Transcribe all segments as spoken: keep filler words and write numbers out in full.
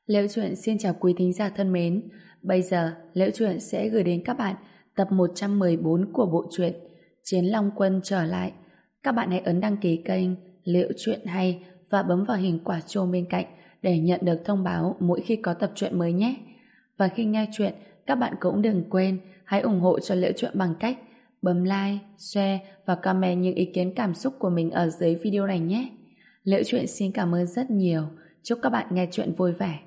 Liễu Chuyện xin chào quý thính giả thân mến. Bây giờ, Liễu Chuyện sẽ gửi đến các bạn tập một trăm mười bốn của bộ truyện Chiến Long Quân trở lại. Các bạn hãy ấn đăng ký kênh Liễu Chuyện hay và bấm vào hình quả chuông bên cạnh để nhận được thông báo mỗi khi có tập truyện mới nhé. Và khi nghe chuyện, các bạn cũng đừng quên hãy ủng hộ cho Liễu Chuyện bằng cách bấm like, share và comment những ý kiến cảm xúc của mình ở dưới video này nhé. Liễu Chuyện xin cảm ơn rất nhiều. Chúc các bạn nghe chuyện vui vẻ.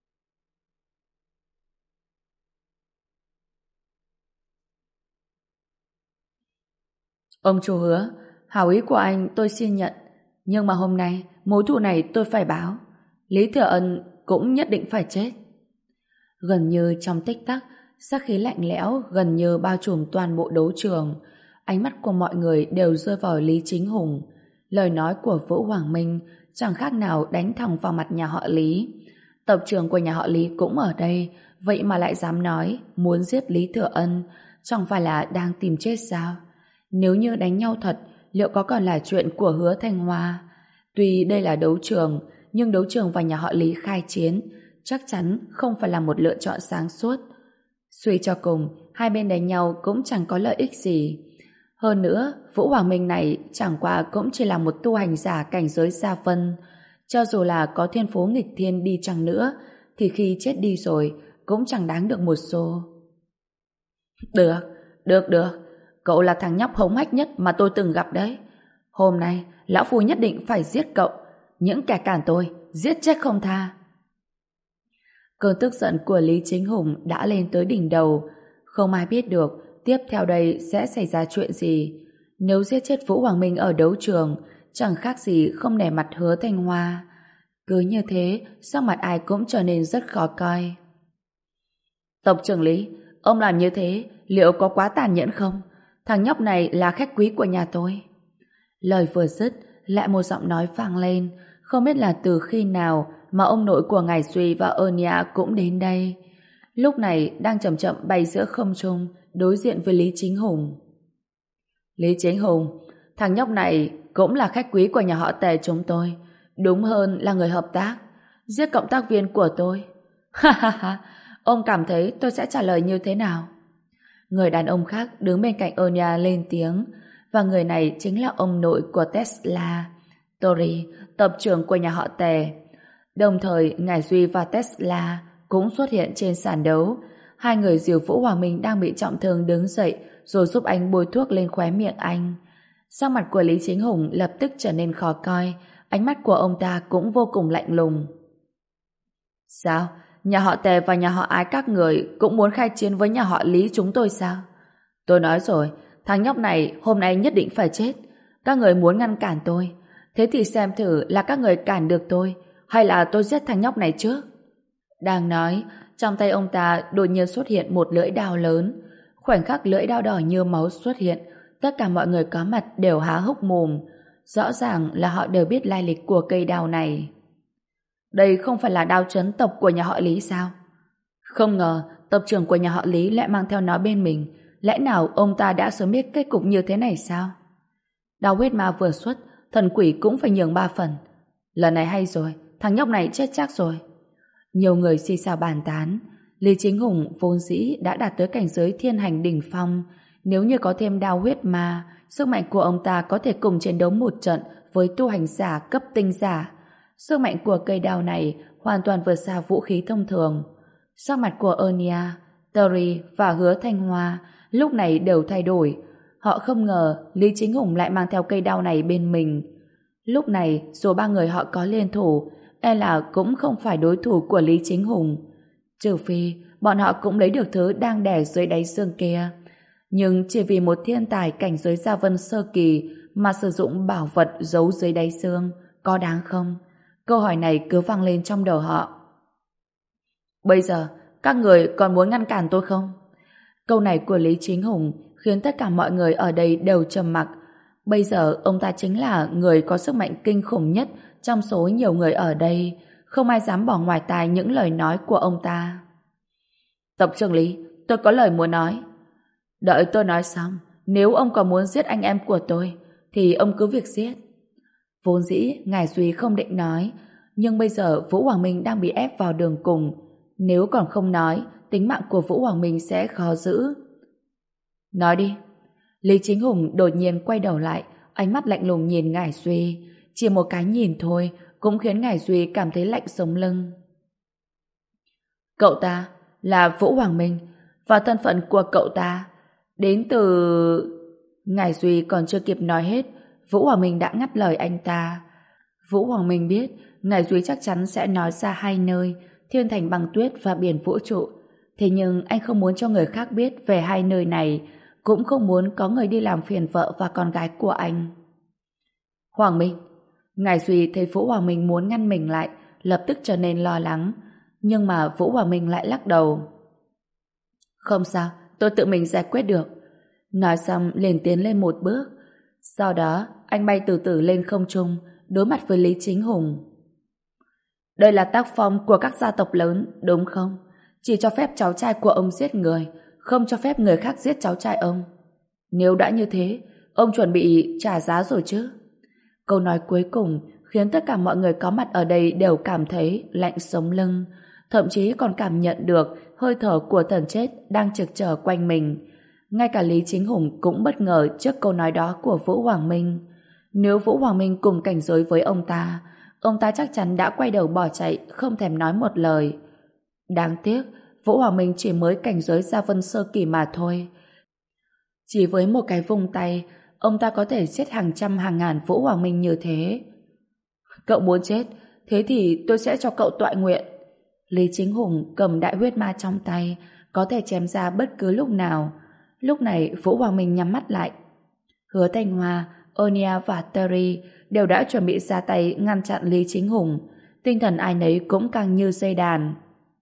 Ông chủ Hứa, hảo ý của anh tôi xin nhận, nhưng mà hôm nay mối thù này tôi phải báo. Lý Thừa Ân cũng nhất định phải chết. Gần như trong tích tắc, sát khí lạnh lẽo gần như bao trùm toàn bộ đấu trường. Ánh mắt của mọi người đều rơi vào Lý Chính Hùng. Lời nói của Vũ Hoàng Minh chẳng khác nào đánh thẳng vào mặt nhà họ Lý. Tộc trưởng của nhà họ Lý cũng ở đây, vậy mà lại dám nói muốn giết Lý Thừa Ân, chẳng phải là đang tìm chết sao? Nếu như đánh nhau thật, liệu có còn là chuyện của Hứa Thanh Hoa? Tuy đây là đấu trường, nhưng đấu trường và nhà họ Lý khai chiến chắc chắn không phải là một lựa chọn sáng suốt. Suy cho cùng, hai bên đánh nhau cũng chẳng có lợi ích gì. Hơn nữa, Vũ Hoàng Minh này chẳng qua cũng chỉ là một tu hành giả cảnh giới gia vân. Cho dù là có thiên phú nghịch thiên đi chăng nữa, thì khi chết đi rồi cũng chẳng đáng được một xu. Được, được, được. Cậu là thằng nhóc hống hách nhất mà tôi từng gặp đấy. Hôm nay, lão phu nhất định phải giết cậu. Những kẻ cản tôi, giết chết không tha. Cơn tức giận của Lý Chính Hùng đã lên tới đỉnh đầu. Không ai biết được tiếp theo đây sẽ xảy ra chuyện gì. Nếu giết chết Vũ Hoàng Minh ở đấu trường, chẳng khác gì không nể mặt Hứa Thanh Hoa. Cứ như thế, sắc mặt ai cũng trở nên rất khó coi. Tộc trưởng Lý, ông làm như thế, liệu có quá tàn nhẫn không? Thằng nhóc này là khách quý của nhà tôi. Lời vừa dứt, lại một giọng nói vang lên. Không biết là từ khi nào mà ông nội của Ngài Duy và Anya cũng đến đây. Lúc này đang chậm chậm bay giữa không trung, đối diện với Lý Chính Hùng. Lý Chính Hùng, thằng nhóc này cũng là khách quý của nhà họ Tề chúng tôi. Đúng hơn là người hợp tác. Giết cộng tác viên của tôi. Ha ha ha, ông cảm thấy tôi sẽ trả lời như thế nào? Người đàn ông khác đứng bên cạnh Anya lên tiếng, và người này chính là ông nội của Tesla, Tori, tập trưởng của nhà họ Tề. Đồng thời, Ngài Duy và Tesla cũng xuất hiện trên sàn đấu. Hai người dìu Vũ Hoàng Minh đang bị trọng thương đứng dậy, rồi giúp anh bôi thuốc lên khóe miệng anh. Sắc mặt của Lý Chính Hùng lập tức trở nên khó coi, ánh mắt của ông ta cũng vô cùng lạnh lùng. Sao? Nhà họ Tề và nhà họ Ái các người cũng muốn khai chiến với nhà họ Lý chúng tôi sao? Tôi nói rồi, thằng nhóc này hôm nay nhất định phải chết. Các người muốn ngăn cản tôi, thế thì xem thử là các người cản được tôi hay là tôi giết thằng nhóc này trước. Đang nói, trong tay ông ta đột nhiên xuất hiện một lưỡi đao lớn. Khoảnh khắc lưỡi đao đỏ như máu xuất hiện, tất cả mọi người có mặt đều há hốc mồm. Rõ ràng là họ đều biết lai lịch của cây đao này. Đây không phải là đao trấn tộc của nhà họ Lý sao? Không ngờ tộc trưởng của nhà họ Lý lại mang theo nó bên mình. Lẽ nào ông ta đã sớm biết kết cục như thế này sao? Đao huyết ma vừa xuất, thần quỷ cũng phải nhường ba phần. Lần này hay rồi, thằng nhóc này chết chắc rồi. Nhiều người xì xào bàn tán. Lý Chính Hùng vốn dĩ đã đạt tới cảnh giới thiên hành đỉnh phong. Nếu như có thêm đao huyết ma, sức mạnh của ông ta có thể cùng chiến đấu một trận với tu hành giả cấp tinh giả. Sức mạnh của cây đao này hoàn toàn vượt xa vũ khí thông thường. Sắc mặt của Anya, Tori và Hứa Thanh Hoa lúc này đều thay đổi. Họ không ngờ Lý Chính Hùng lại mang theo cây đao này bên mình. Lúc này dù ba người họ có liên thủ, e là cũng không phải đối thủ của Lý Chính Hùng. Trừ phi bọn họ cũng lấy được thứ đang đè dưới đáy xương kia. Nhưng chỉ vì một thiên tài cảnh giới gia vân sơ kỳ mà sử dụng bảo vật giấu dưới đáy xương, có đáng không? Câu hỏi này cứ vang lên trong đầu họ. Bây giờ, các người còn muốn ngăn cản tôi không? Câu này của Lý Chính Hùng khiến tất cả mọi người ở đây đều trầm mặc. Bây giờ ông ta chính là người có sức mạnh kinh khủng nhất trong số nhiều người ở đây. Không ai dám bỏ ngoài tai những lời nói của ông ta. Tộc trưởng Lý, tôi có lời muốn nói. Đợi tôi nói xong, nếu ông còn muốn giết anh em của tôi, thì ông cứ việc giết. Vốn dĩ, Ngài Duy không định nói, Nhưng bây giờ Vũ Hoàng Minh đang bị ép vào đường cùng. Nếu còn không nói, tính mạng của Vũ Hoàng Minh sẽ khó giữ. Nói đi. Lý Chính Hùng đột nhiên quay đầu lại, ánh mắt lạnh lùng nhìn Ngải Duy. Chỉ một cái nhìn thôi cũng khiến Ngải Duy cảm thấy lạnh sống lưng. Cậu ta là Vũ Hoàng Minh, và thân phận của cậu ta đến từ... Ngải Duy còn chưa kịp nói hết, Vũ Hoàng Minh đã ngắt lời anh ta. Vũ Hoàng Minh biết Ngải Duy chắc chắn sẽ nói ra hai nơi, Thiên Thành Băng Tuyết và Biển Vũ Trụ. Thế nhưng anh không muốn cho người khác biết về hai nơi này, cũng không muốn có người đi làm phiền vợ và con gái của anh. Hoàng Minh. Ngải Duy thấy Vũ Hoàng Minh muốn ngăn mình lại, lập tức trở nên lo lắng. Nhưng mà Vũ Hoàng Minh lại lắc đầu. Không sao, tôi tự mình giải quyết được. Nói xong liền tiến lên một bước. Sau đó anh bay từ từ lên không trung, đối mặt với Lý Chính Hùng. Đây là tác phong của các gia tộc lớn, đúng không? Chỉ cho phép cháu trai của ông giết người, không cho phép người khác giết cháu trai ông. Nếu đã như thế, ông chuẩn bị trả giá rồi chứ? Câu nói cuối cùng khiến tất cả mọi người có mặt ở đây đều cảm thấy lạnh sống lưng, thậm chí còn cảm nhận được hơi thở của thần chết đang trực trở quanh mình. Ngay cả Lý Chính Hùng cũng bất ngờ trước câu nói đó của Vũ Hoàng Minh. Nếu Vũ Hoàng Minh cùng cảnh giới với ông ta, ông ta chắc chắn đã quay đầu bỏ chạy, không thèm nói một lời. Đáng tiếc, Vũ Hoàng Minh chỉ mới cảnh giới Gia Vân Sơ Kỳ mà thôi. Chỉ với một cái vung tay, ông ta có thể giết hàng trăm hàng ngàn Vũ Hoàng Minh như thế. Cậu muốn chết, thế thì tôi sẽ cho cậu tọa nguyện. Lý Chính Hùng cầm đại huyết ma trong tay, có thể chém ra bất cứ lúc nào. Lúc này Vũ Hoàng Minh nhắm mắt lại. Hứa Thanh Hoa, Onia và Terry đều đã chuẩn bị ra tay ngăn chặn Lý Chính Hùng. Tinh thần ai nấy cũng căng như dây đàn.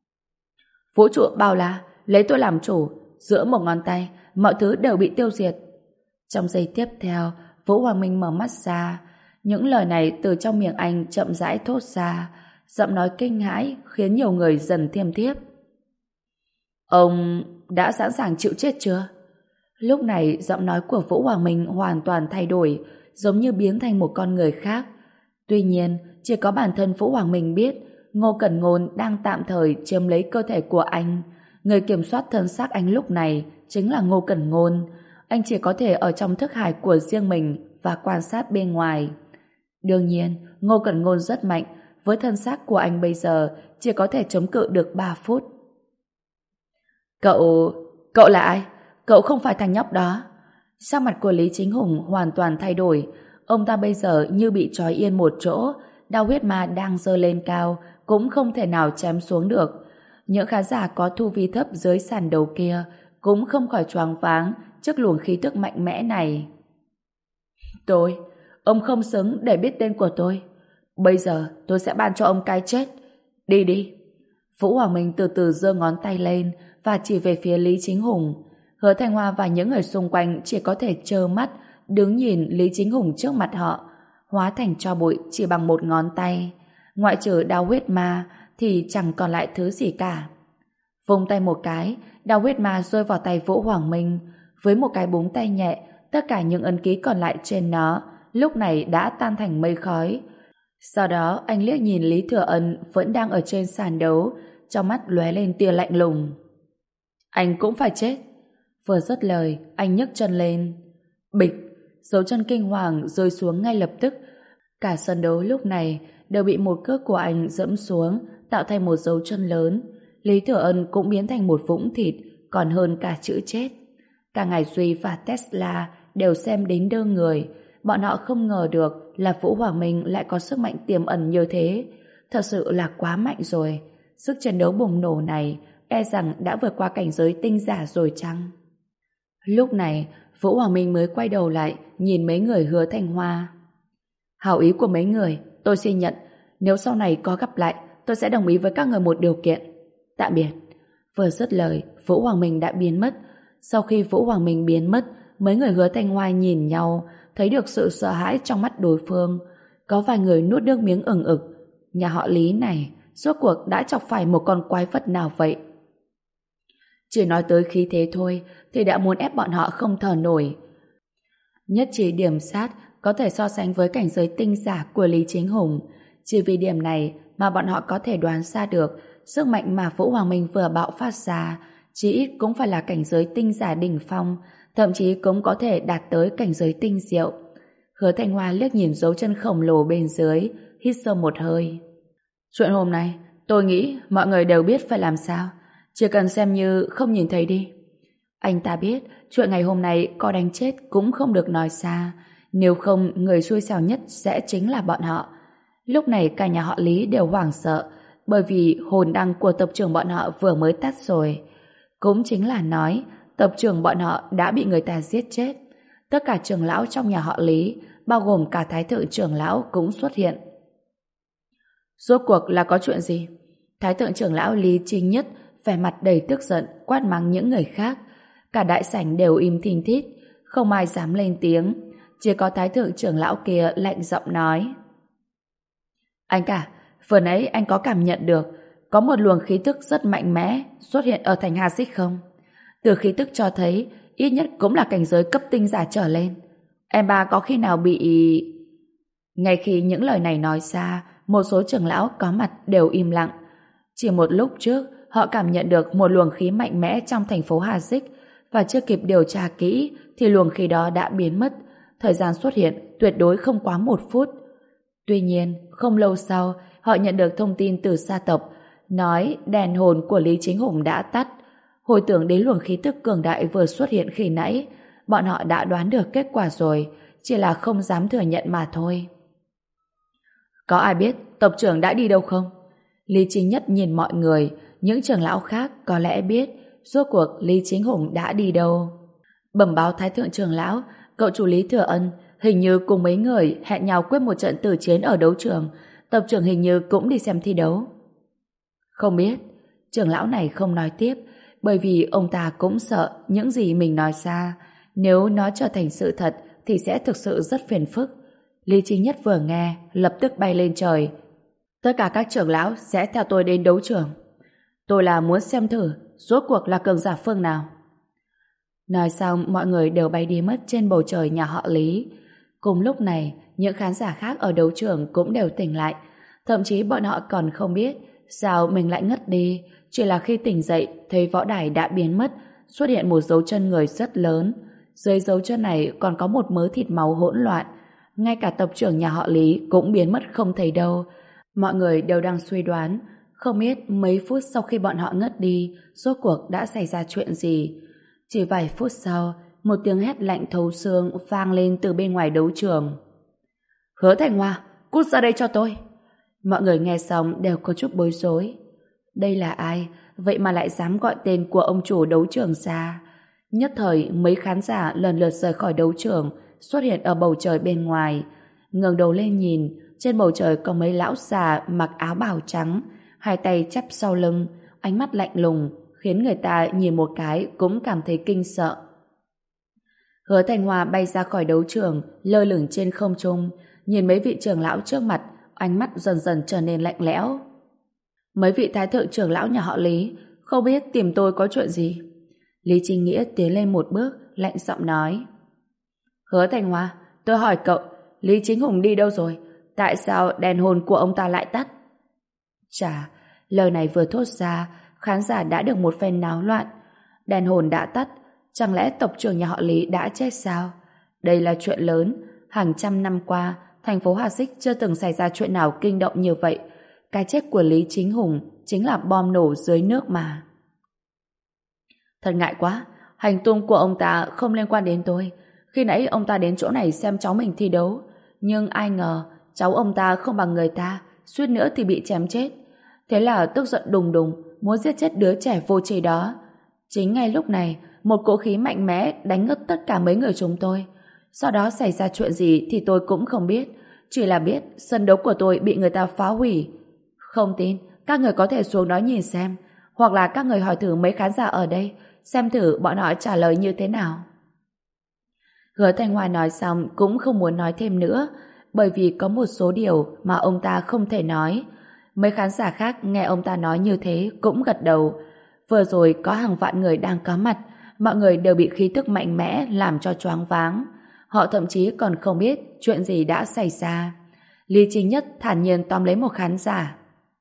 Vũ trụ bao la, lấy tôi làm chủ, giữa một ngón tay, mọi thứ đều bị tiêu diệt. Trong giây tiếp theo, Vũ Hoàng Minh mở mắt ra. Những lời này từ trong miệng anh chậm rãi thốt ra, giọng nói kinh hãi khiến nhiều người dần thiêm thiếp. Ông đã sẵn sàng chịu chết chưa? Lúc này giọng nói của Vũ Hoàng Minh hoàn toàn thay đổi, giống như biến thành một con người khác. Tuy nhiên, chỉ có bản thân Vũ Hoàng Minh biết Ngô Cẩn Ngôn đang tạm thời chiếm lấy cơ thể của anh. Người kiểm soát thân xác anh lúc này chính là Ngô Cẩn Ngôn. Anh chỉ có thể ở trong thức hải của riêng mình và quan sát bên ngoài. Đương nhiên, Ngô Cẩn Ngôn rất mạnh, với thân xác của anh bây giờ chỉ có thể chống cự được ba phút. Cậu... cậu là ai? Cậu không phải thằng nhóc đó. Sắc mặt của Lý Chính Hùng hoàn toàn thay đổi. Ông ta bây giờ như bị trói yên một chỗ, đao huyết ma đang giơ lên cao, cũng không thể nào chém xuống được. Những khán giả có thu vi thấp dưới sàn đấu kia cũng không khỏi choáng váng trước luồng khí tức mạnh mẽ này. Tôi, ông không xứng để biết tên của tôi. Bây giờ tôi sẽ ban cho ông cái chết. Đi đi. Vũ Hoàng Minh từ từ giơ ngón tay lên và chỉ về phía Lý Chính Hùng. Hứa Thanh Hoa và những người xung quanh chỉ có thể trơ mắt đứng nhìn Lý Chính Hùng trước mặt họ, hóa thành tro bụi chỉ bằng một ngón tay. Ngoại trừ đao huyết ma thì chẳng còn lại thứ gì cả. Vung tay một cái, đao huyết ma rơi vào tay Vũ Hoàng Minh. Với một cái búng tay nhẹ, tất cả những ấn ký còn lại trên nó lúc này đã tan thành mây khói. Sau đó anh liếc nhìn Lý Thừa Ân vẫn đang ở trên sàn đấu, trong mắt lóe lên tia lạnh lùng. Anh cũng phải chết. Vừa dứt lời, anh nhấc chân lên. Bịch, dấu chân kinh hoàng rơi xuống ngay lập tức. Cả sân đấu lúc này đều bị một cước của anh dẫm xuống, tạo thành một dấu chân lớn. Lý Thừa Ân cũng biến thành một vũng thịt, còn hơn cả chữ chết. Cả Ngải Duy và Tesla đều xem đến đơ người. Bọn họ không ngờ được là Vũ Hoàng Minh lại có sức mạnh tiềm ẩn như thế. Thật sự là quá mạnh rồi. Sức chiến đấu bùng nổ này e rằng đã vượt qua cảnh giới tinh giả rồi chăng? Lúc này, Vũ Hoàng Minh mới quay đầu lại nhìn mấy người Hứa Thanh Hoa. Hảo ý của mấy người, tôi xin nhận. Nếu sau này có gặp lại, tôi sẽ đồng ý với các người một điều kiện. Tạm biệt. Vừa dứt lời, Vũ Hoàng Minh đã biến mất. Sau khi Vũ Hoàng Minh biến mất, mấy người Hứa Thanh Hoa nhìn nhau, thấy được sự sợ hãi trong mắt đối phương. Có vài người nuốt nước miếng ửng ực. Nhà họ Lý này, rốt cuộc đã chọc phải một con quái vật nào vậy? Chỉ nói tới khí thế thôi thì đã muốn ép bọn họ không thở nổi. Nhất chỉ điểm sát có thể so sánh với cảnh giới tinh giả của Lý Chính Hùng. Chỉ vì điểm này mà bọn họ có thể đoán ra được sức mạnh mà Vũ Hoàng Minh vừa bạo phát ra chỉ ít cũng phải là cảnh giới tinh giả đỉnh phong, thậm chí cũng có thể đạt tới cảnh giới tinh diệu. Hứa Thanh Hoa liếc nhìn dấu chân khổng lồ bên dưới, hít sâu một hơi. Chuyện hôm nay, tôi nghĩ mọi người đều biết phải làm sao, chỉ cần xem như không nhìn thấy đi. Anh ta biết chuyện ngày hôm nay có đánh chết cũng không được nói xa, nếu không người xui xẻo nhất sẽ chính là bọn họ. Lúc này cả nhà họ Lý đều hoảng sợ, bởi vì hồn đăng của tộc trưởng bọn họ vừa mới tắt rồi. Cũng chính là nói tộc trưởng bọn họ đã bị người ta giết chết. Tất cả trưởng lão trong nhà họ Lý, bao gồm cả thái thượng trưởng lão cũng xuất hiện. Rốt cuộc là có chuyện gì? Thái thượng trưởng lão Lý Chính Nhất vẻ mặt đầy tức giận quát mắng những người khác. Cả đại sảnh đều im thinh thít, không ai dám lên tiếng. Chỉ có thái thượng trưởng lão kia lạnh giọng nói: Anh cả, vừa nãy anh có cảm nhận được có một luồng khí tức rất mạnh mẽ xuất hiện ở thành Hà Xích không? Từ khí tức cho thấy ít nhất cũng là cảnh giới cấp tinh giả trở lên. Em ba có khi nào bị... Ngay khi những lời này nói ra, một số trưởng lão có mặt đều im lặng. Chỉ một lúc trước, họ cảm nhận được một luồng khí mạnh mẽ trong thành phố Hà Xích, và chưa kịp điều tra kỹ thì luồng khí đó đã biến mất. Thời gian xuất hiện tuyệt đối không quá một phút. Tuy nhiên, không lâu sau, họ nhận được thông tin từ gia tộc nói đèn hồn của Lý Chính Hùng đã tắt. Hồi tưởng đến luồng khí tức cường đại vừa xuất hiện khi nãy, bọn họ đã đoán được kết quả rồi, chỉ là không dám thừa nhận mà thôi. Có ai biết tộc trưởng đã đi đâu không? Lý Chính Nhất nhìn mọi người, những trưởng lão khác có lẽ biết rốt cuộc Lý Chính Hùng đã đi đâu. Bẩm báo thái thượng trưởng lão, cậu chủ Lý Thừa Ân hình như cùng mấy người hẹn nhau quyết một trận tử chiến ở đấu trường. Tộc trưởng hình như cũng đi xem thi đấu. Không biết. Trưởng lão này không nói tiếp, bởi vì ông ta cũng sợ những gì mình nói ra, nếu nó trở thành sự thật thì sẽ thực sự rất phiền phức. Lý Chính Nhất vừa nghe lập tức bay lên trời. Tất cả các trưởng lão sẽ theo tôi đến đấu trường. Tôi là muốn xem thử rốt cuộc là cường giả phương nào. Nói xong, mọi người đều bay đi mất trên bầu trời nhà họ Lý. Cùng lúc này, những khán giả khác ở đấu trường cũng đều tỉnh lại. Thậm chí bọn họ còn không biết sao mình lại ngất đi. Chỉ là khi tỉnh dậy, thấy võ đài đã biến mất, xuất hiện một dấu chân người rất lớn. Dưới dấu chân này còn có một mớ thịt máu hỗn loạn. Ngay cả tộc trưởng nhà họ Lý cũng biến mất không thấy đâu. Mọi người đều đang suy đoán, không biết mấy phút sau khi bọn họ ngất đi, rốt cuộc đã xảy ra chuyện gì. Chỉ vài phút sau, một tiếng hét lạnh thấu xương vang lên từ bên ngoài đấu trường. Hứa Thành Hoa, cút ra đây cho tôi. Mọi người nghe xong đều có chút bối rối. Đây là ai? Vậy mà lại dám gọi tên của ông chủ đấu trường ra. Nhất thời mấy khán giả lần lượt rời khỏi đấu trường, xuất hiện ở bầu trời bên ngoài. Ngẩng đầu lên nhìn, trên bầu trời có mấy lão già mặc áo bào trắng, hai tay chắp sau lưng, ánh mắt lạnh lùng, khiến người ta nhìn một cái cũng cảm thấy kinh sợ. Hứa Thành Hoa bay ra khỏi đấu trường, lơ lửng trên không trung, nhìn mấy vị trưởng lão trước mặt, ánh mắt dần dần trở nên lạnh lẽo. Mấy vị thái thượng trưởng lão nhà họ Lý, không biết tìm tôi có chuyện gì? Lý Chính Nghĩa tiến lên một bước, lạnh giọng nói. Hứa Thành Hoa, tôi hỏi cậu, Lý Chính Hùng đi đâu rồi? Tại sao đèn hồn của ông ta lại tắt? Chà, lời này vừa thốt ra, khán giả đã được một phen náo loạn. Đèn hồn đã tắt, chẳng lẽ tộc trưởng nhà họ Lý đã chết sao? Đây là chuyện lớn, hàng trăm năm qua, thành phố Hà Xích chưa từng xảy ra chuyện nào kinh động như vậy. Cái chết của Lý Chính Hùng chính là bom nổ dưới nước mà. Thật ngại quá, hành tung của ông ta không liên quan đến tôi. Khi nãy ông ta đến chỗ này xem cháu mình thi đấu, nhưng ai ngờ cháu ông ta không bằng người ta, suýt nữa thì bị chém chết. Thế là tức giận đùng đùng, muốn giết chết đứa trẻ vô tri đó. Chính ngay lúc này, một cỗ khí mạnh mẽ đánh ngất tất cả mấy người chúng tôi. Sau đó xảy ra chuyện gì thì tôi cũng không biết, chỉ là biết sân đấu của tôi bị người ta phá hủy. Không tin, các người có thể xuống đó nhìn xem, hoặc là các người hỏi thử mấy khán giả ở đây, xem thử bọn họ trả lời như thế nào. Hứa Thanh Hoa nói xong cũng không muốn nói thêm nữa, bởi vì có một số điều mà ông ta không thể nói. Mấy khán giả khác nghe ông ta nói như thế cũng gật đầu. Vừa rồi có hàng vạn người đang có mặt, mọi người đều bị khí tức mạnh mẽ làm cho choáng váng. Họ thậm chí còn không biết chuyện gì đã xảy ra. Lý Chính Nhất thản nhiên tóm lấy một khán giả.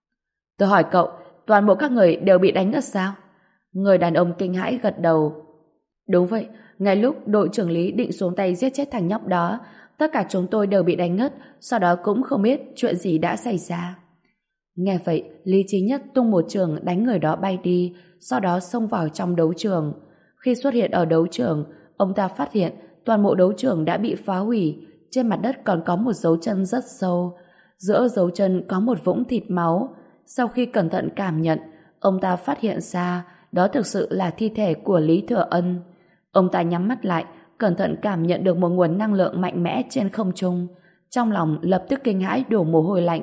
Tôi hỏi cậu, toàn bộ các người đều bị đánh ngất sao? Người đàn ông kinh hãi gật đầu. Đúng vậy, ngay lúc đội trưởng Lý định xuống tay giết chết thằng nhóc đó, tất cả chúng tôi đều bị đánh ngất, sau đó cũng không biết chuyện gì đã xảy ra. Nghe vậy, Lý Chí Nhất tung một trường đánh người đó bay đi, sau đó xông vào trong đấu trường. Khi xuất hiện ở đấu trường, ông ta phát hiện toàn bộ đấu trường đã bị phá hủy, trên mặt đất còn có một dấu chân rất sâu. Giữa dấu chân có một vũng thịt máu. Sau khi cẩn thận cảm nhận, ông ta phát hiện ra đó thực sự là thi thể của Lý Thừa Ân. Ông ta nhắm mắt lại, cẩn thận cảm nhận được một nguồn năng lượng mạnh mẽ trên không trung. Trong lòng lập tức kinh hãi đổ mồ hôi lạnh.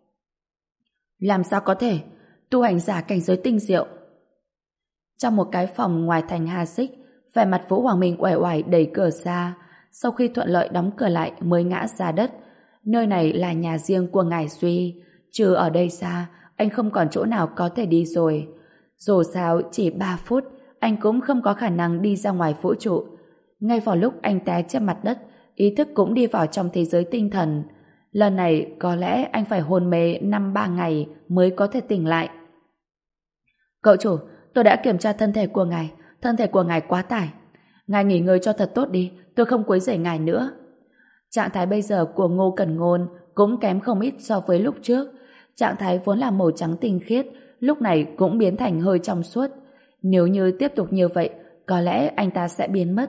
Làm sao có thể? Tu hành giả cảnh giới tinh diệu. Trong một cái phòng ngoài thành Hà Xích, vẻ mặt Vũ Hoàng Minh uể oải đẩy cửa ra. Sau khi thuận lợi đóng cửa lại mới ngã ra đất. Nơi này là nhà riêng của ngài Duy. Trừ ở đây ra, anh không còn chỗ nào có thể đi rồi. Dù sao chỉ ba phút, anh cũng không có khả năng đi ra ngoài vũ trụ. Ngay vào lúc anh té trên mặt đất, ý thức cũng đi vào trong thế giới tinh thần. Lần này có lẽ anh phải hôn mê năm ba ngày mới có thể tỉnh lại. Cậu chủ, tôi đã kiểm tra thân thể của ngài. Thân thể của ngài quá tải. Ngài nghỉ ngơi cho thật tốt đi, tôi không quấy rầy ngài nữa. Trạng thái bây giờ của Ngô Cẩn Ngôn cũng kém không ít so với lúc trước. Trạng thái vốn là màu trắng tinh khiết, lúc này cũng biến thành hơi trong suốt. Nếu như tiếp tục như vậy, có lẽ anh ta sẽ biến mất.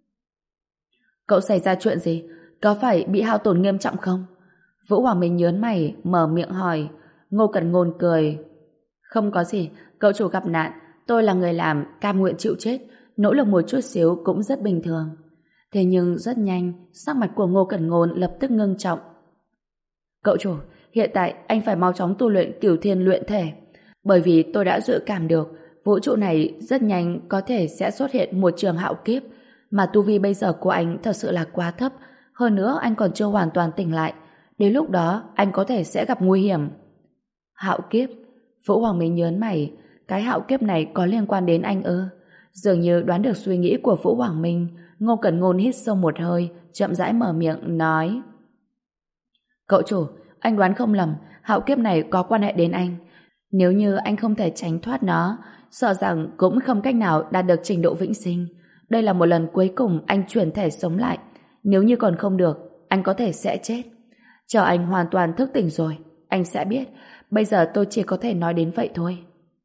Cậu xảy ra chuyện gì? Có phải bị hao tổn nghiêm trọng không? Vũ Hoàng Minh nhớn mày, mở miệng hỏi. Ngô Cẩn Ngôn cười. Không có gì, cậu chủ gặp nạn. Tôi là người làm, cam nguyện chịu chết. Nỗ lực một chút xíu cũng rất bình thường. Thế nhưng rất nhanh, sắc mặt của Ngô Cẩn Ngôn lập tức ngưng trọng. Cậu chủ, hiện tại anh phải mau chóng tu luyện Cửu Thiên luyện thể. Bởi vì tôi đã dự cảm được vũ trụ này rất nhanh có thể sẽ xuất hiện một trường hạo kiếp, mà tu vi bây giờ của anh thật sự là quá thấp. Hơn nữa anh còn chưa hoàn toàn tỉnh lại. Đến lúc đó anh có thể sẽ gặp nguy hiểm. Hạo kiếp? Vũ Hoàng Minh nhớn mày. Cái hạo kiếp này có liên quan đến anh ư? Dường như đoán được suy nghĩ của Vũ Hoàng Minh, Ngô Cẩn Ngôn hít sâu một hơi, chậm rãi mở miệng nói. Cậu chủ, anh đoán không lầm, hạo kiếp này có quan hệ đến anh. Nếu như anh không thể tránh thoát nó, sợ rằng cũng không cách nào đạt được trình độ vĩnh sinh. Đây là một lần cuối cùng anh chuyển thể sống lại. Nếu như còn không được, anh có thể sẽ chết. Chờ anh hoàn toàn thức tỉnh rồi, anh sẽ biết. Bây giờ tôi chỉ có thể nói đến vậy thôi.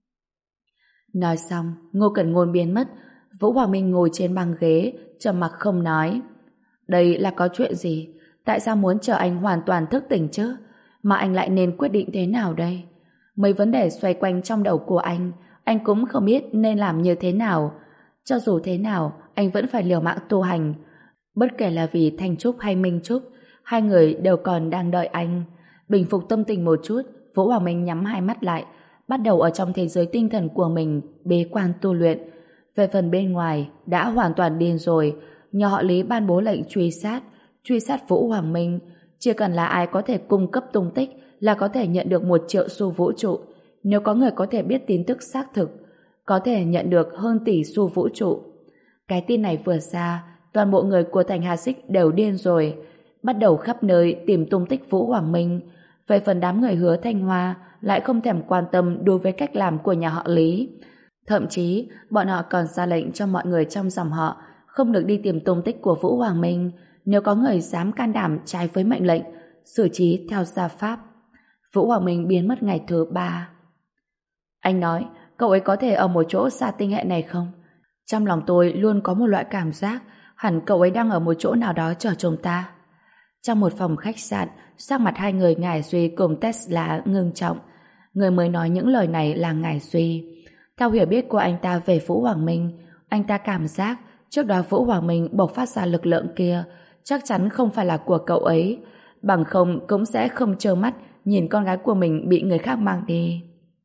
Nói xong, Ngô Cẩn Ngôn biến mất. Vũ Hoàng Minh ngồi trên băng ghế, trầm mặc không nói. Đây là có chuyện gì? Tại sao muốn chờ anh hoàn toàn thức tỉnh chứ? Mà anh lại nên quyết định thế nào đây? Mấy vấn đề xoay quanh trong đầu của anh, anh cũng không biết nên làm như thế nào. Cho dù thế nào, anh vẫn phải liều mạng tu hành. Bất kể là vì Thanh Trúc hay Minh Trúc, hai người đều còn đang đợi anh. Bình phục tâm tình một chút, Vũ Hoàng Minh nhắm hai mắt lại, bắt đầu ở trong thế giới tinh thần của mình bế quan tu luyện. Về phần bên ngoài, đã hoàn toàn điên rồi. Nhờ họ Lý ban bố lệnh truy sát, truy sát Vũ Hoàng Minh. Chỉ cần là ai có thể cung cấp tung tích là có thể nhận được một triệu xu vũ trụ. Nếu có người có thể biết tin tức xác thực, có thể nhận được hơn tỷ xu vũ trụ. Cái tin này vừa ra, toàn bộ người của thành Hà Xích đều điên rồi, bắt đầu khắp nơi tìm tung tích Vũ Hoàng Minh. Về phần đám người Hứa Thanh Hoa lại không thèm quan tâm đối với cách làm của nhà họ Lý. Thậm chí, bọn họ còn ra lệnh cho mọi người trong dòng họ không được đi tìm tung tích của Vũ Hoàng Minh. Nếu có người dám can đảm trái với mệnh lệnh, xử trí theo gia pháp. Vũ Hoàng Minh biến mất ngày thứ ba. Anh nói, cậu ấy có thể ở một chỗ xa tinh hệ này không? Trong lòng tôi luôn có một loại cảm giác hẳn cậu ấy đang ở một chỗ nào đó chờ chúng ta. Trong một phòng khách sạn, sắc mặt hai người Ngải Duy cùng Tesla ngưng trọng. Người mới nói những lời này là Ngải Duy. Theo hiểu biết của anh ta về Vũ Hoàng Minh, anh ta cảm giác trước đó Vũ Hoàng Minh bộc phát ra lực lượng kia chắc chắn không phải là của cậu ấy, bằng không cũng sẽ không trơ mắt nhìn con gái của mình bị người khác mang đi.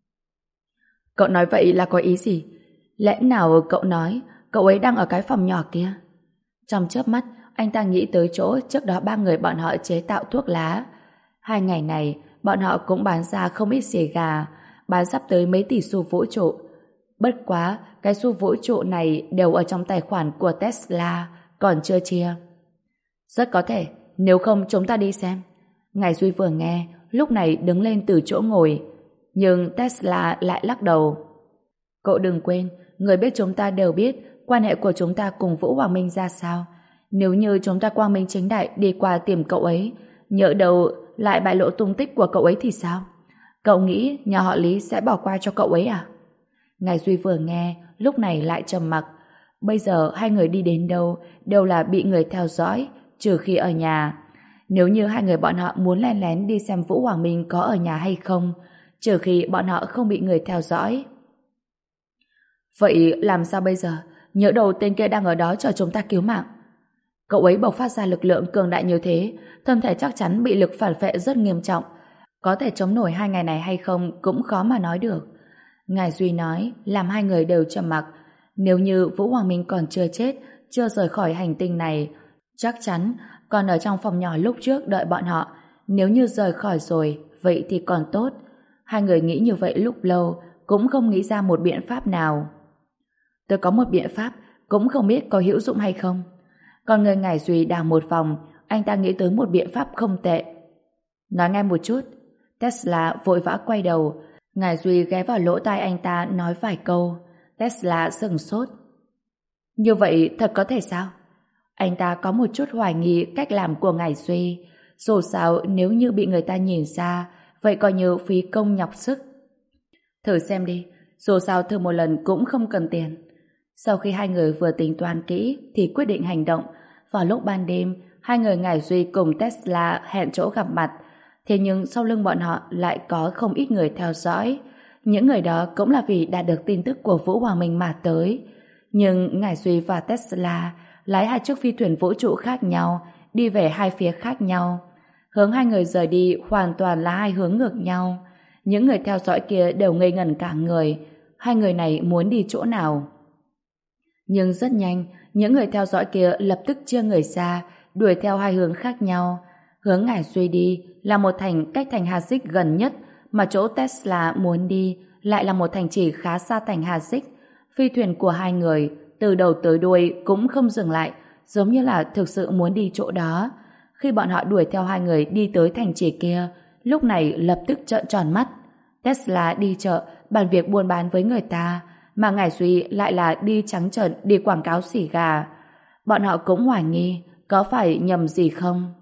Cậu nói vậy là có ý gì? Lẽ nào cậu nói cậu ấy đang ở cái phòng nhỏ kia? Trong chớp mắt, anh ta nghĩ tới chỗ trước đó ba người bọn họ chế tạo thuốc lá. Hai ngày này, bọn họ cũng bán ra không ít xì gà, bán sắp tới mấy tỷ xu vũ trụ. Bất quá, cái xu vũ trụ này đều ở trong tài khoản của Tesla, còn chưa chia. Rất có thể, nếu không chúng ta đi xem. Ngài Duy vừa nghe, lúc này đứng lên từ chỗ ngồi. Nhưng Tesla lại lắc đầu. Cậu đừng quên, người biết chúng ta đều biết quan hệ của chúng ta cùng Vũ Hoàng Minh ra sao. Nếu như chúng ta quang minh chính đại đi qua tìm cậu ấy, nhỡ đâu lại bại lộ tung tích của cậu ấy thì sao? Cậu nghĩ nhà họ Lý sẽ bỏ qua cho cậu ấy à? Ngài Duy vừa nghe, lúc này lại trầm mặc. Bây giờ hai người đi đến đâu đều là bị người theo dõi, trừ khi ở nhà. Nếu như hai người bọn họ muốn len lén đi xem Vũ Hoàng Minh có ở nhà hay không, trừ khi bọn họ không bị người theo dõi. Vậy làm sao bây giờ? Nhỡ đầu tên kia đang ở đó chờ chúng ta cứu mạng. Cậu ấy bộc phát ra lực lượng cường đại như thế, thân thể chắc chắn bị lực phản phệ rất nghiêm trọng. Có thể chống nổi hai ngày này hay không cũng khó mà nói được. Ngài Duy nói, làm hai người đều trầm mặc. Nếu như Vũ Hoàng Minh còn chưa chết, chưa rời khỏi hành tinh này, chắc chắn còn ở trong phòng nhỏ lúc trước đợi bọn họ. Nếu như rời khỏi rồi, vậy thì còn tốt. Hai người nghĩ như vậy lúc lâu, cũng không nghĩ ra một biện pháp nào. Tôi có một biện pháp, cũng không biết có hữu dụng hay không. Còn người Ngải Duy đào một vòng, anh ta nghĩ tới một biện pháp không tệ. Nói nghe một chút. Tesla vội vã quay đầu. Ngải Duy ghé vào lỗ tai anh ta nói vài câu. Tesla sửng sốt. Như vậy thật có thể sao? Anh ta có một chút hoài nghi cách làm của Ngải Duy. Dù sao nếu như bị người ta nhìn ra, vậy coi như phí công nhọc sức. Thử xem đi, dù sao thử một lần cũng không cần tiền. Sau khi hai người vừa tính toán kỹ thì quyết định hành động. Vào lúc ban đêm, hai người Ngải Duy cùng Tesla hẹn chỗ gặp mặt. Thế nhưng sau lưng bọn họ lại có không ít người theo dõi. Những người đó cũng là vì đã được tin tức của Vũ Hoàng Minh mà tới. Nhưng Ngải Duy và Tesla lái hai chiếc phi thuyền vũ trụ khác nhau, đi về hai phía khác nhau. Hướng hai người rời đi hoàn toàn là hai hướng ngược nhau. Những người theo dõi kia đều ngây ngẩn cả người. Hai người này muốn đi chỗ nào? Nhưng rất nhanh, những người theo dõi kia lập tức chia người ra, đuổi theo hai hướng khác nhau. Hướng Ngải Duy đi là một thành cách thành Hà Dích gần nhất, mà chỗ Tesla muốn đi lại là một thành trì khá xa thành Hà Dích. Phi thuyền của hai người từ đầu tới đuôi cũng không dừng lại, giống như là thực sự muốn đi chỗ đó. Khi bọn họ đuổi theo hai người đi tới thành trì kia, lúc này lập tức trợn tròn mắt. Tesla đi chợ bàn việc buôn bán với người ta, mà Ngải Duy lại là đi trắng trợn đi quảng cáo xỉ gà. Bọn họ cũng hoài nghi có phải nhầm gì không.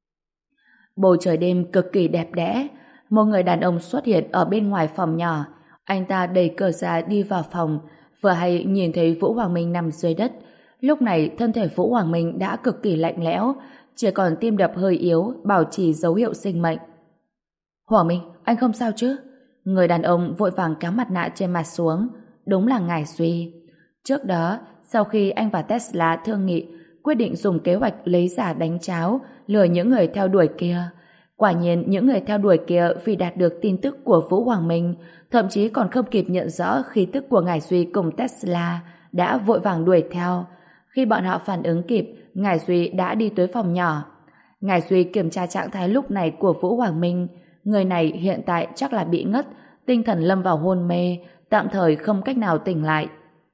Bầu trời đêm cực kỳ đẹp đẽ. Một người đàn ông xuất hiện ở bên ngoài phòng nhỏ. Anh ta đẩy cửa ra đi vào phòng, vừa hay nhìn thấy Vũ Hoàng Minh nằm dưới đất. Lúc này thân thể Vũ Hoàng Minh đã cực kỳ lạnh lẽo, chỉ còn tim đập hơi yếu, bảo trì dấu hiệu sinh mệnh. Hoàng Minh, anh không sao chứ? Người đàn ông vội vàng kéo mặt nạ trên mặt xuống. Đúng là Ngải Duy. Trước đó, sau khi anh và Tesla thương nghị, quyết định dùng kế hoạch lấy giả đánh cháo, lừa những người theo đuổi kia. Quả nhiên những người theo đuổi kia vì đạt được tin tức của Vũ Hoàng Minh, thậm chí còn không kịp nhận rõ khí tức của Ngải Duy cùng Tesla, đã vội vàng đuổi theo. Khi bọn họ phản ứng kịp, Ngải Duy đã đi tới phòng nhỏ. Ngải Duy kiểm tra trạng thái lúc này của Vũ Hoàng Minh. Người này hiện tại chắc là bị ngất, tinh thần lâm vào hôn mê, tạm thời không cách nào tỉnh lại.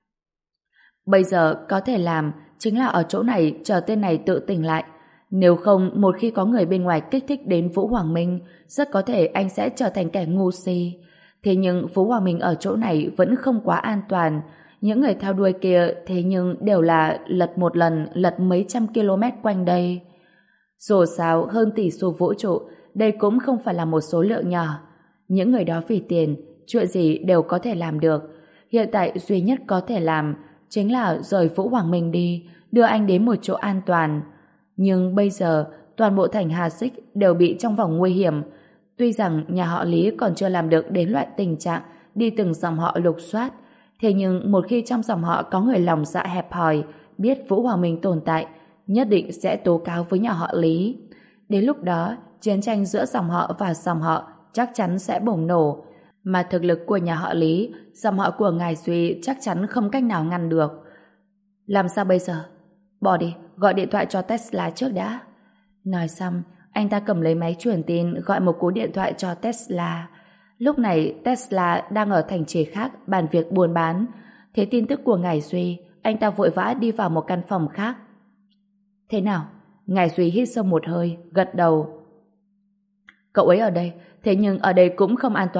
Bây giờ có thể làm chính là ở chỗ này chờ tên này tự tỉnh lại. Nếu không, một khi có người bên ngoài kích thích đến Vũ Hoàng Minh, rất có thể anh sẽ trở thành kẻ ngu si. Thế nhưng Vũ Hoàng Minh ở chỗ này vẫn không quá an toàn. Những người theo đuôi kia thế nhưng đều là lật một lần, lật mấy trăm km quanh đây. Dù sao, hơn tỷ số vũ trụ, đây cũng không phải là một số lượng nhỏ. Những người đó vì tiền, chuyện gì đều có thể làm được. Hiện tại duy nhất có thể làm chính là rời Vũ Hoàng Minh đi, đưa anh đến một chỗ an toàn. Nhưng bây giờ, toàn bộ thành Hà Xích đều bị trong vòng nguy hiểm. Tuy rằng nhà họ Lý còn chưa làm được đến loại tình trạng đi từng dòng họ lục soát, thế nhưng một khi trong dòng họ có người lòng dạ hẹp hòi, biết Vũ Hoàng Minh tồn tại, nhất định sẽ tố cáo với nhà họ Lý. Đến lúc đó, chiến tranh giữa dòng họ và dòng họ chắc chắn sẽ bùng nổ. Mà thực lực của nhà họ Lý, dòng họ của Ngải Duy chắc chắn không cách nào ngăn được. Làm sao bây giờ? Bỏ đi, gọi điện thoại cho Tesla trước đã. Nói xong, anh ta cầm lấy máy truyền tin gọi một cú điện thoại cho Tesla. Lúc này Tesla đang ở thành trì khác bàn việc buôn bán. Thấy tin tức của Ngải Duy, anh ta vội vã đi vào một căn phòng khác. Thế nào? Ngải Duy hít sâu một hơi, gật đầu. Cậu ấy ở đây, thế nhưng ở đây cũng không an toàn.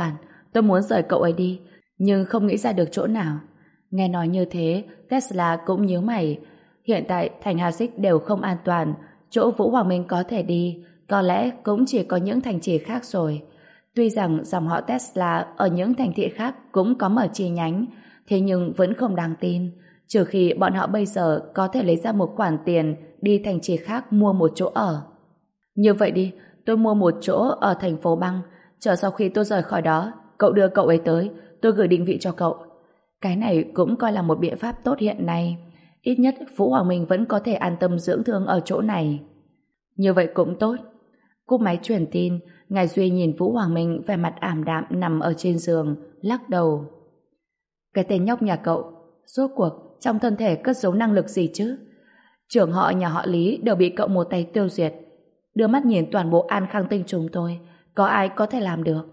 tôi muốn rời cậu ấy đi, nhưng không nghĩ ra được chỗ nào. Nghe nói như thế, Tesla cũng nhíu mày. Hiện tại thành Hà Xích đều không an toàn, chỗ Vũ Hoàng Minh có thể đi, có lẽ cũng chỉ có những thành trì khác rồi. Tuy rằng dòng họ Tesla ở những thành thị khác cũng có mở chi nhánh, thế nhưng vẫn không đáng tin, trừ khi bọn họ bây giờ có thể lấy ra một khoản tiền đi thành trì khác mua một chỗ ở. Như vậy đi, tôi mua một chỗ ở thành phố băng, chờ sau khi tôi rời khỏi đó, cậu đưa cậu ấy tới, tôi gửi định vị cho cậu. Cái này cũng coi là một biện pháp tốt hiện nay. Ít nhất Vũ Hoàng Minh vẫn có thể an tâm dưỡng thương ở chỗ này. Như vậy cũng tốt. Cúp máy truyền tin, Ngài Duy nhìn Vũ Hoàng Minh vẻ mặt ảm đạm nằm ở trên giường, lắc đầu. Cái tên nhóc nhà cậu, rốt cuộc trong thân thể cất giấu năng lực gì chứ? Trưởng họ nhà họ Lý đều bị cậu một tay tiêu diệt. Đưa mắt nhìn toàn bộ An Khang Tinh chúng tôi, có ai có thể làm được?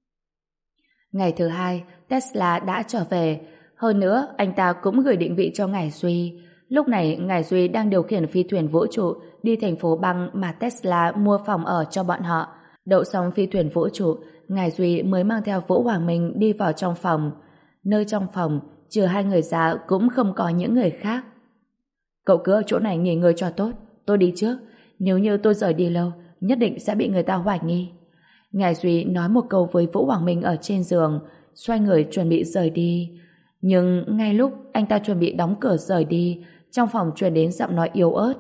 Ngày thứ hai, Tesla đã trở về. Hơn nữa, anh ta cũng gửi định vị cho Ngài Duy. Lúc này, Ngài Duy đang điều khiển phi thuyền vũ trụ đi thành phố băng mà Tesla mua phòng ở cho bọn họ. Đậu xong phi thuyền vũ trụ, Ngài Duy mới mang theo Vũ Hoàng Minh đi vào trong phòng. Nơi trong phòng, trừ hai người già cũng không có những người khác. Cậu cứ ở chỗ này nghỉ ngơi cho tốt, tôi đi trước. Nếu như tôi rời đi lâu, nhất định sẽ bị người ta hoài nghi. Ngài Duy nói một câu với Vũ Hoàng Minh ở trên giường, xoay người chuẩn bị rời đi. Nhưng ngay lúc anh ta chuẩn bị đóng cửa rời đi, trong phòng truyền đến giọng nói yếu ớt.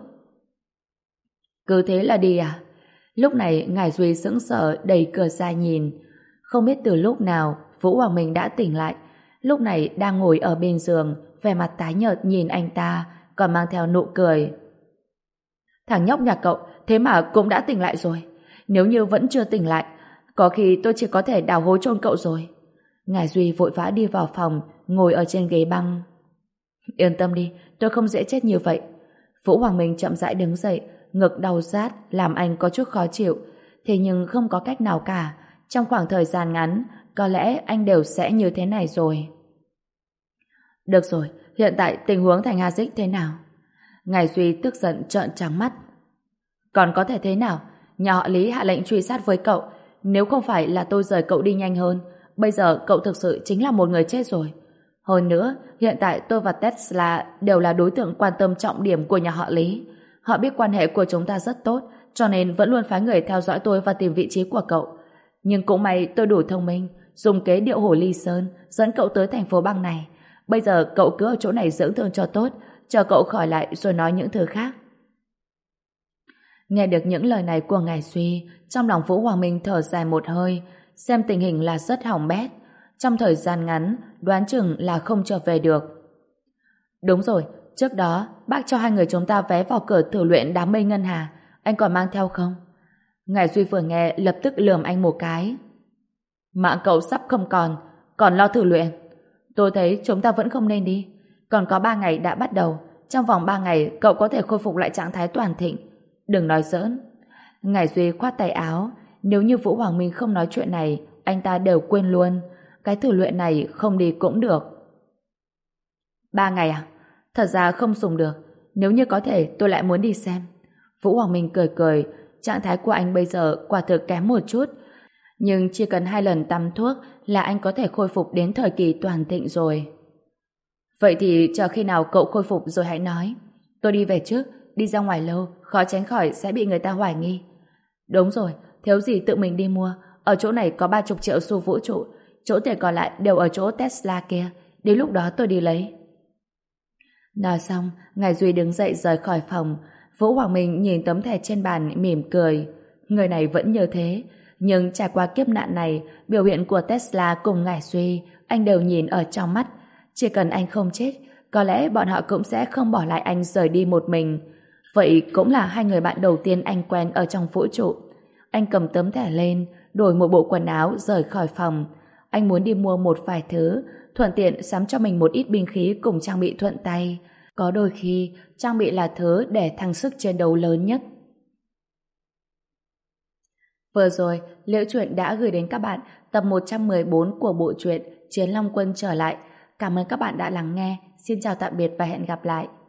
Cứ thế là đi à? Lúc này Ngài Duy sững sờ đẩy cửa ra nhìn. Không biết từ lúc nào Vũ Hoàng Minh đã tỉnh lại. Lúc này đang ngồi ở bên giường, vẻ mặt tái nhợt nhìn anh ta, còn mang theo nụ cười. Thằng nhóc nhà cậu thế mà cũng đã tỉnh lại rồi. Nếu như vẫn chưa tỉnh lại, có khi tôi chỉ có thể đào hố chôn cậu rồi. Ngài Duy vội vã đi vào phòng, ngồi ở trên ghế băng. Yên tâm đi, tôi không dễ chết như vậy. Vũ Hoàng Minh chậm rãi đứng dậy, ngực đau rát làm anh có chút khó chịu. Thế nhưng không có cách nào cả. Trong khoảng thời gian ngắn, có lẽ anh đều sẽ như thế này rồi. Được rồi, hiện tại tình huống thành Hà Dích thế nào? Ngài Duy tức giận trợn trắng mắt. Còn có thể thế nào? Nhà họ Lý hạ lệnh truy sát với cậu. Nếu không phải là tôi rời cậu đi nhanh hơn, bây giờ cậu thực sự chính là một người chết rồi. Hơn nữa, hiện tại tôi và Tesla đều là đối tượng quan tâm trọng điểm của nhà họ Lý. Họ biết quan hệ của chúng ta rất tốt, cho nên vẫn luôn phái người theo dõi tôi và tìm vị trí của cậu. Nhưng cũng may tôi đủ thông minh, dùng kế điệu hổ ly sơn, dẫn cậu tới thành phố băng này. Bây giờ cậu cứ ở chỗ này dưỡng thương cho tốt, chờ cậu khỏi lại rồi nói những thứ khác. Nghe được những lời này của Ngài Duy, trong lòng Vũ Hoàng Minh thở dài một hơi, xem tình hình là rất hỏng bét. Trong thời gian ngắn, đoán chừng là không trở về được. Đúng rồi, trước đó, bác cho hai người chúng ta vé vào cửa thử luyện đám mây ngân hà. Anh còn mang theo không? Ngài Duy vừa nghe lập tức lườm anh một cái. Mạng cậu sắp không còn, còn lo thử luyện. Tôi thấy chúng ta vẫn không nên đi. Còn có ba ngày đã bắt đầu. Trong vòng ba ngày cậu có thể khôi phục lại trạng thái toàn thịnh. Đừng nói giỡn. Ngài Duy khoát tay áo. Nếu như Vũ Hoàng Minh không nói chuyện này, anh ta đều quên luôn. Cái thử luyện này không đi cũng được. Ba ngày à? Thật ra không dùng được. Nếu như có thể tôi lại muốn đi xem. Vũ Hoàng Minh cười cười. Trạng thái của anh bây giờ quả thực kém một chút. Nhưng chỉ cần hai lần tắm thuốc là anh có thể khôi phục đến thời kỳ toàn thịnh rồi. Vậy thì chờ khi nào cậu khôi phục rồi hãy nói. Tôi đi về trước. Đi ra ngoài lâu, khó tránh khỏi sẽ bị người ta hoài nghi. Đúng rồi, thiếu gì tự mình đi mua. Ở chỗ này có ba chục triệu xu vũ trụ. Chỗ tiền còn lại đều ở chỗ Tesla kia. Đến lúc đó tôi đi lấy. Nói xong, Ngài Duy đứng dậy rời khỏi phòng. Vũ Hoàng Minh nhìn tấm thẻ trên bàn mỉm cười. Người này vẫn như thế. Nhưng trải qua kiếp nạn này, biểu hiện của Tesla cùng Ngài Duy, anh đều nhìn ở trong mắt. Chỉ cần anh không chết, có lẽ bọn họ cũng sẽ không bỏ lại anh rời đi một mình. Vậy cũng là hai người bạn đầu tiên anh quen ở trong vũ trụ. Anh cầm tấm thẻ lên, đổi một bộ quần áo rời khỏi phòng. Anh muốn đi mua một vài thứ, thuận tiện sắm cho mình một ít binh khí cùng trang bị thuận tay. Có đôi khi, trang bị là thứ để thăng sức chiến đấu lớn nhất. Vừa rồi, Liễu Chuyện đã gửi đến các bạn tập một trăm mười bốn của bộ truyện Chiến Long Quân trở lại. Cảm ơn các bạn đã lắng nghe. Xin chào tạm biệt và hẹn gặp lại.